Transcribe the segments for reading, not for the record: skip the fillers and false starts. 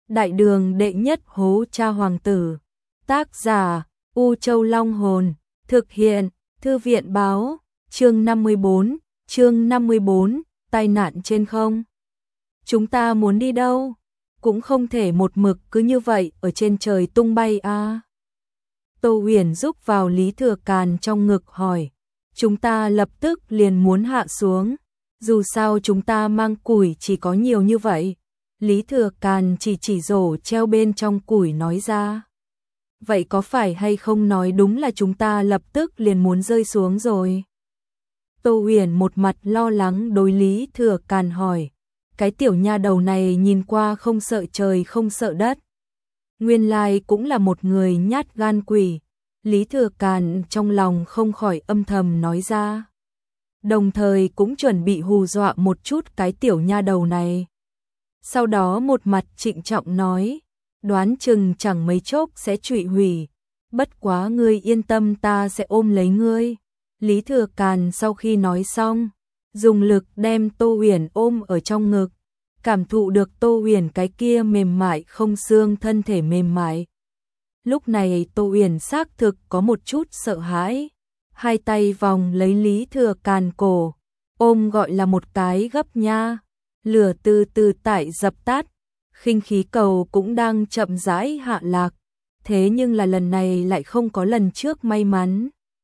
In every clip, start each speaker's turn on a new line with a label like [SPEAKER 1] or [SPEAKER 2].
[SPEAKER 1] Đại đường đệ nhất hố cha hoàng tử. Tác giả U Châu Long Hồn. Thực hiện Thư viện Báo. Chương 54, tai nạn trên không. Chúng ta muốn đi đâu? Cũng không thể một mực cứ như vậy ở trên trời tung bay à. Tô Huyền rúc vào Lý Thừa Càn trong ngực hỏi. Chúng ta lập tức liền muốn hạ xuống. Dù sao chúng ta mang củi chỉ có nhiều như vậy. Lý Thừa Càn chỉ rổ treo bên trong củi nói ra. Vậy có phải hay không nói đúng là chúng ta lập tức liền muốn rơi xuống rồi? Tô Huyền một mặt lo lắng đối Lý Thừa Càn hỏi. Cái tiểu nha đầu này nhìn qua không sợ trời không sợ đất. Nguyên lai cũng là một người nhát gan quỷ. Lý Thừa Càn trong lòng không khỏi âm thầm nói ra. Đồng thời cũng chuẩn bị hù dọa một chút cái tiểu nha đầu này. Sau đó một mặt trịnh trọng nói. Đoán chừng chẳng mấy chốc sẽ trụy hủy. Bất quá ngươi yên tâm, ta sẽ ôm lấy ngươi. Lý Thừa Càn sau khi nói xong, dùng lực đem Tô Huyền ôm ở trong ngực. Cảm thụ được Tô Huyền cái kia mềm mại không xương thân thể mềm mại. Lúc này Tô Huyền xác thực có một chút sợ hãi. Hai tay vòng lấy Lý Thừa Càn cổ, ôm gọi là một cái gấp nha. Lửa từ từ tại dập tắt, khinh khí cầu cũng đang chậm rãi hạ lạc. Thế nhưng là lần này lại không có lần trước may mắn.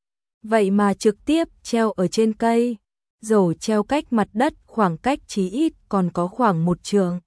[SPEAKER 1] Vậy mà trực tiếp treo ở trên cây, rổ treo cách mặt đất khoảng cách chí ít còn có khoảng 1 trượng.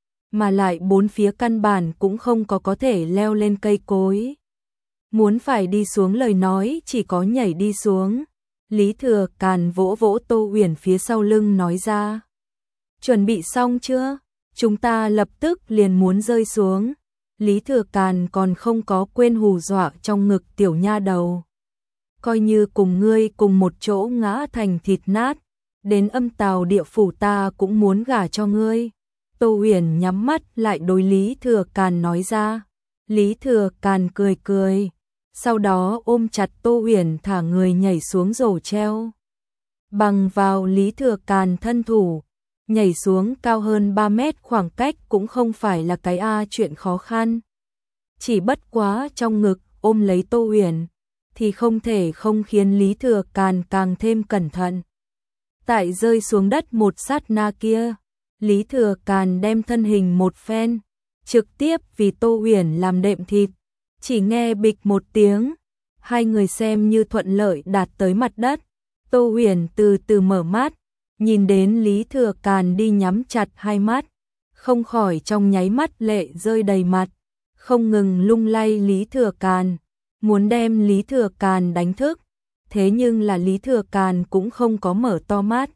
[SPEAKER 1] Mà lại bốn phía căn bản cũng không có thể leo lên cây cối. Muốn phải đi xuống lời nói chỉ có nhảy đi xuống. Lý Thừa Càn vỗ vỗ Tô Huyền phía sau lưng nói ra. Chuẩn bị xong chưa? Chúng ta lập tức liền muốn rơi xuống. Lý Thừa Càn còn không có quên hù dọa trong ngực tiểu nha đầu. Coi như cùng ngươi cùng một chỗ ngã thành thịt nát, đến âm tào địa phủ ta cũng muốn gả cho ngươi. Tô Huyền nhắm mắt lại đối Lý Thừa Càn nói ra. Lý Thừa Càn cười cười, sau đó ôm chặt Tô Huyền thả người nhảy xuống rổ treo. Bằng vào Lý Thừa Càn thân thủ, nhảy xuống cao hơn 3 mét khoảng cách cũng không phải là cái chuyện khó khăn. Chỉ bất quá trong ngực ôm lấy Tô Huyền thì không thể không khiến Lý Thừa Càn càng thêm cẩn thận. Tại rơi xuống đất một sát na kia, Lý Thừa Càn đem thân hình một phen, trực tiếp vì Tô Huyền làm đệm thịt. Chỉ nghe bịch một tiếng, hai người xem như thuận lợi đạt tới mặt đất. Tô Huyền từ từ mở mắt, nhìn đến Lý Thừa Càn đi nhắm chặt hai mắt, không khỏi trong nháy mắt lệ rơi đầy mặt, không ngừng lung lay Lý Thừa Càn, muốn đem Lý Thừa Càn đánh thức. Thế nhưng là Lý Thừa Càn cũng không có mở to mắt.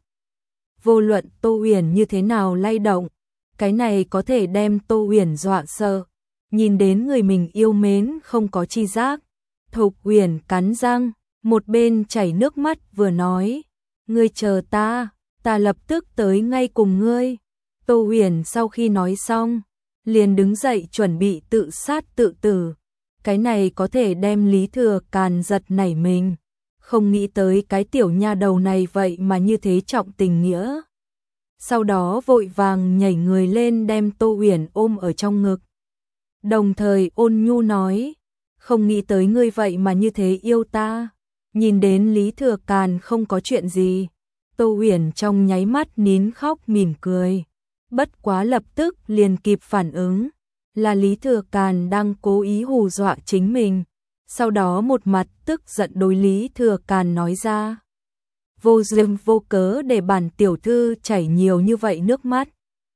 [SPEAKER 1] Vô luận Tô Huyền như thế nào lay động, cái này có thể đem Tô Huyền dọa sợ. Nhìn đến người mình yêu mến không có chi giác, Thục Huyền cắn răng, một bên chảy nước mắt vừa nói. Ngươi chờ ta lập tức tới ngay cùng ngươi. Tô Huyền sau khi nói xong, liền đứng dậy chuẩn bị tự sát tự tử. Cái này có thể đem Lý Thừa Càn giật nảy mình. Không nghĩ tới cái tiểu nha đầu này vậy mà như thế trọng tình nghĩa. Sau đó vội vàng nhảy người lên đem Tô Huyền ôm ở trong ngực. Đồng thời ôn nhu nói, không nghĩ tới ngươi vậy mà như thế yêu ta. Nhìn đến Lý Thừa Càn không có chuyện gì, Tô Huyền trong nháy mắt nín khóc mỉm cười. Bất quá lập tức liền kịp phản ứng, là Lý Thừa Càn đang cố ý hù dọa chính mình. Sau đó một mặt tức giận đối Lý Thừa Càn nói ra. Vô duyên vô cớ để bản tiểu thư chảy nhiều như vậy nước mắt.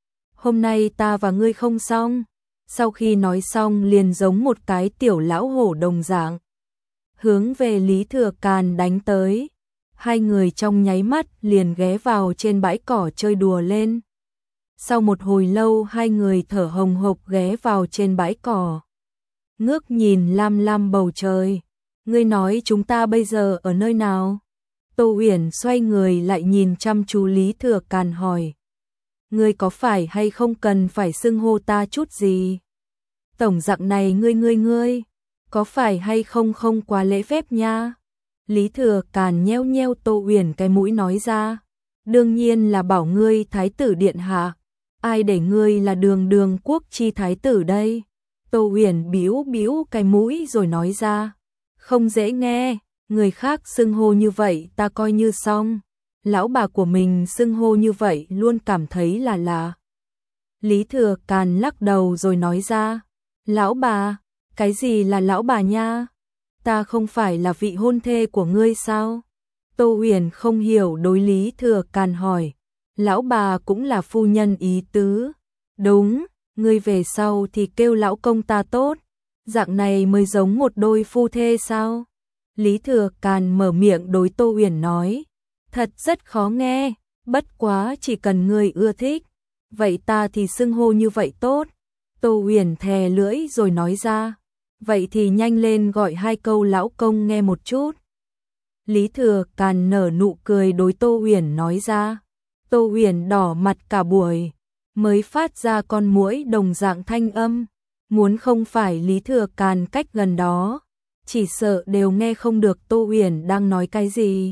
[SPEAKER 1] Hôm nay ta và ngươi không xong. Sau khi nói xong liền giống một cái tiểu lão hổ đồng dạng, hướng về Lý Thừa Càn đánh tới. Hai người trong nháy mắt liền ghé vào trên bãi cỏ chơi đùa lên. Sau một hồi lâu hai người thở hồng hộc ghé vào trên bãi cỏ, ngước nhìn lam lam bầu trời. Ngươi nói chúng ta bây giờ ở nơi nào? Tô Huyền xoay người lại nhìn chăm chú Lý Thừa Càn hỏi. Ngươi có phải hay không cần phải xưng hô ta chút gì? Tổng dạng này ngươi, có phải hay không không quá lễ phép nha? Lý Thừa Càn nheo nheo Tô Huyền cái mũi nói ra. Đương nhiên là bảo ngươi thái tử điện hạ. ai để ngươi là Đường Đường quốc chi thái tử đây? Tô Huyền bĩu bĩu cái mũi rồi nói ra, không dễ nghe, người khác xưng hô như vậy ta coi như xong, lão bà của mình xưng hô như vậy luôn cảm thấy là lạ. Lý Thừa Càn lắc đầu rồi nói ra, lão bà, cái gì là lão bà nha? Ta không phải là vị hôn thê của ngươi sao? Tô Huyền không hiểu đối Lý Thừa Càn hỏi, lão bà cũng là phu nhân ý tứ. Đúng, ngươi về sau thì kêu lão công ta tốt, dạng này mới giống một đôi phu thê sao? Lý Thừa Càn mở miệng đối Tô Huyền nói, thật rất khó nghe, bất quá chỉ cần ngươi ưa thích, vậy ta thì xưng hô như vậy tốt. Tô Huyền thè lưỡi rồi nói ra, vậy thì nhanh lên gọi 2 câu lão công nghe một chút. Lý Thừa Càn nở nụ cười đối Tô Huyền nói ra. Tô Huyền đỏ mặt cả buổi, mới phát ra con muỗi đồng dạng thanh âm, muốn không phải Lý Thừa Càn cách gần đó, chỉ sợ đều nghe không được Tô Huyền đang nói cái gì.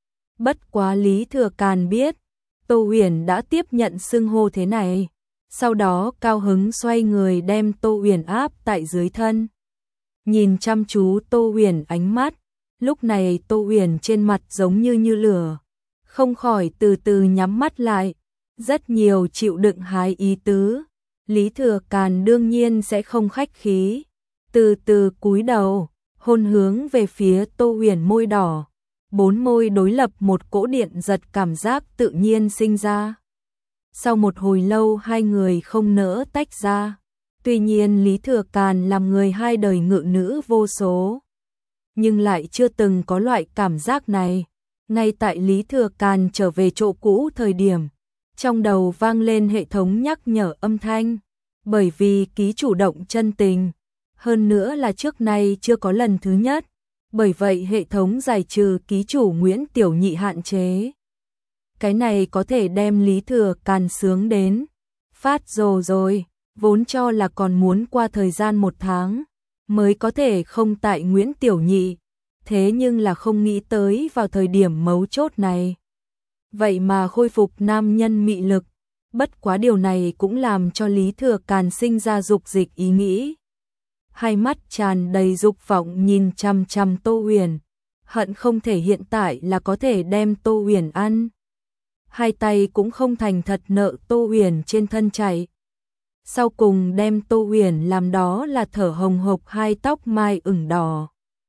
[SPEAKER 1] Bất quá Lý Thừa Càn biết, Tô Huyền đã tiếp nhận xưng hô thế này, sau đó cao hứng xoay người đem Tô Huyền áp tại dưới thân. Nhìn chăm chú Tô Huyền ánh mắt, lúc này Tô Huyền trên mặt giống như lửa, không khỏi từ từ nhắm mắt lại, rất nhiều chịu đựng hái ý tứ. Lý Thừa Càn đương nhiên sẽ không khách khí, từ từ cúi đầu, hôn hướng về phía Tô Huyền môi đỏ. 4 môi đối lập, một cỗ điện giật cảm giác tự nhiên sinh ra. Sau một hồi lâu hai người không nỡ tách ra. Tuy nhiên Lý Thừa Càn làm người 2 đời ngự nữ vô số, nhưng lại chưa từng có loại cảm giác này. Ngay tại Lý Thừa Càn trở về chỗ cũ thời điểm, trong đầu vang lên hệ thống nhắc nhở âm thanh, bởi vì ký chủ động chân tình, hơn nữa là trước nay chưa có lần thứ nhất, bởi vậy hệ thống giải trừ ký chủ Nguyễn Tiểu Nhị hạn chế. Cái này có thể đem Lý Thừa Càn sướng đến phát rồ rồi, vốn cho là còn muốn qua thời gian 1 tháng mới có thể không tại Nguyễn Tiểu Nhị, thế nhưng là không nghĩ tới vào thời điểm mấu chốt này, vậy mà khôi phục nam nhân mị lực. Bất quá điều này cũng làm cho Lý Thừa Càn sinh ra dục dịch ý nghĩ. Hai mắt tràn đầy dục vọng nhìn chằm chằm Tô Huyền, hận không thể hiện tại là có thể đem Tô Huyền ăn. Hai tay cũng không thành thật nợ Tô Huyền trên thân chạy. Sau cùng đem Tô Huyền làm đó là thở hồng hộc, hai tóc mai ửng đỏ.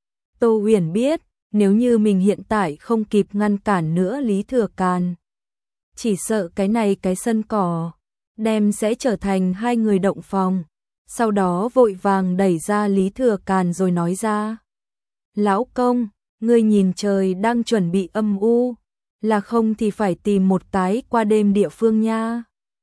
[SPEAKER 1] Tô Huyền biết, nếu như mình hiện tại không kịp ngăn cản nữa Lý Thừa Càn, chỉ sợ cái này cái sân cỏ đem sẽ trở thành 2 người động phòng. Sau đó vội vàng đẩy ra Lý Thừa Càn rồi nói ra, lão công, ngươi nhìn trời đang chuẩn bị âm u, là không thì phải tìm một cái qua đêm địa phương nha.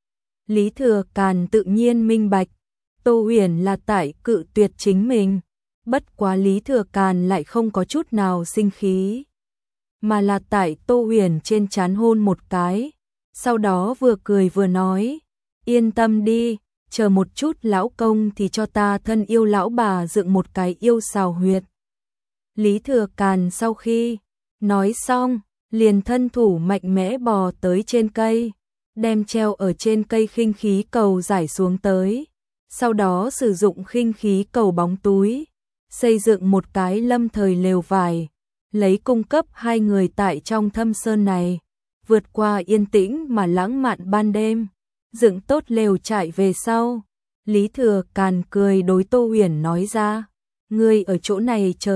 [SPEAKER 1] Lý Thừa Càn tự nhiên minh bạch, Tô Huyền là tại cự tuyệt chính mình, bất quá Lý Thừa Càn lại không có chút nào sinh khí, mà là tại Tô Huyền trên trán hôn một cái, sau đó vừa cười vừa nói, yên tâm đi, chờ một chút lão công thì cho ta thân yêu lão bà dựng một cái yêu xào huyệt. Lý Thừa Càn sau khi nói xong, liền thân thủ mạnh mẽ bò tới trên cây, đem treo ở trên cây khinh khí cầu giải xuống tới, sau đó sử dụng khinh khí cầu bóng túi, xây dựng một cái lâm thời lều vải, lấy cung cấp 2 người tại trong thâm sơn này, vượt qua yên tĩnh mà lãng mạn ban đêm. Dựng tốt lều trại về sau, Lý Thừa Càn cười đối Tô Huyền nói ra, ngươi ở chỗ này chờ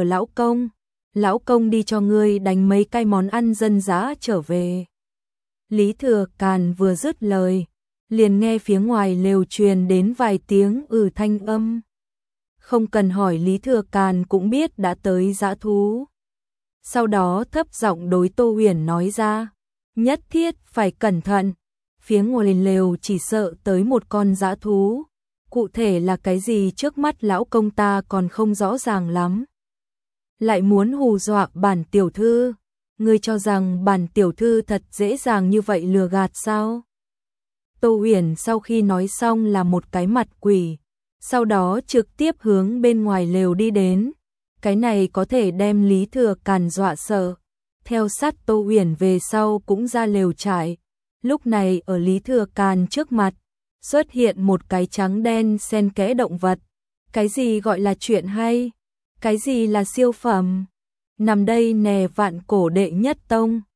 [SPEAKER 1] lão công đi cho ngươi đánh mấy cái món ăn dân dã trở về. Lý Thừa Càn vừa dứt lời, liền nghe phía ngoài lều truyền đến vài tiếng thanh âm. Không cần hỏi Lý Thừa Càn cũng biết đã tới dã thú. Sau đó thấp giọng đối Tô Huyền nói ra, nhất thiết phải cẩn thận, phía ngoài lều chỉ sợ tới một con dã thú, cụ thể là cái gì trước mắt lão công ta còn không rõ ràng lắm. Lại muốn hù dọa bản tiểu thư, ngươi cho rằng bản tiểu thư thật dễ dàng như vậy lừa gạt sao? Tô Huyền sau khi nói xong là một cái mặt quỷ, sau đó trực tiếp hướng bên ngoài lều đi đến, cái này có thể đem Lý Thừa Càn dọa sợ. Theo sát Tô Huyền về sau cũng ra lều trại, lúc này ở Lý Thừa Càn trước mặt, xuất hiện một cái trắng đen xen kẽ động vật. Cái gì gọi là chuyện hay? Cái gì là siêu phẩm? Nằm đây nè, vạn cổ đệ nhất tông.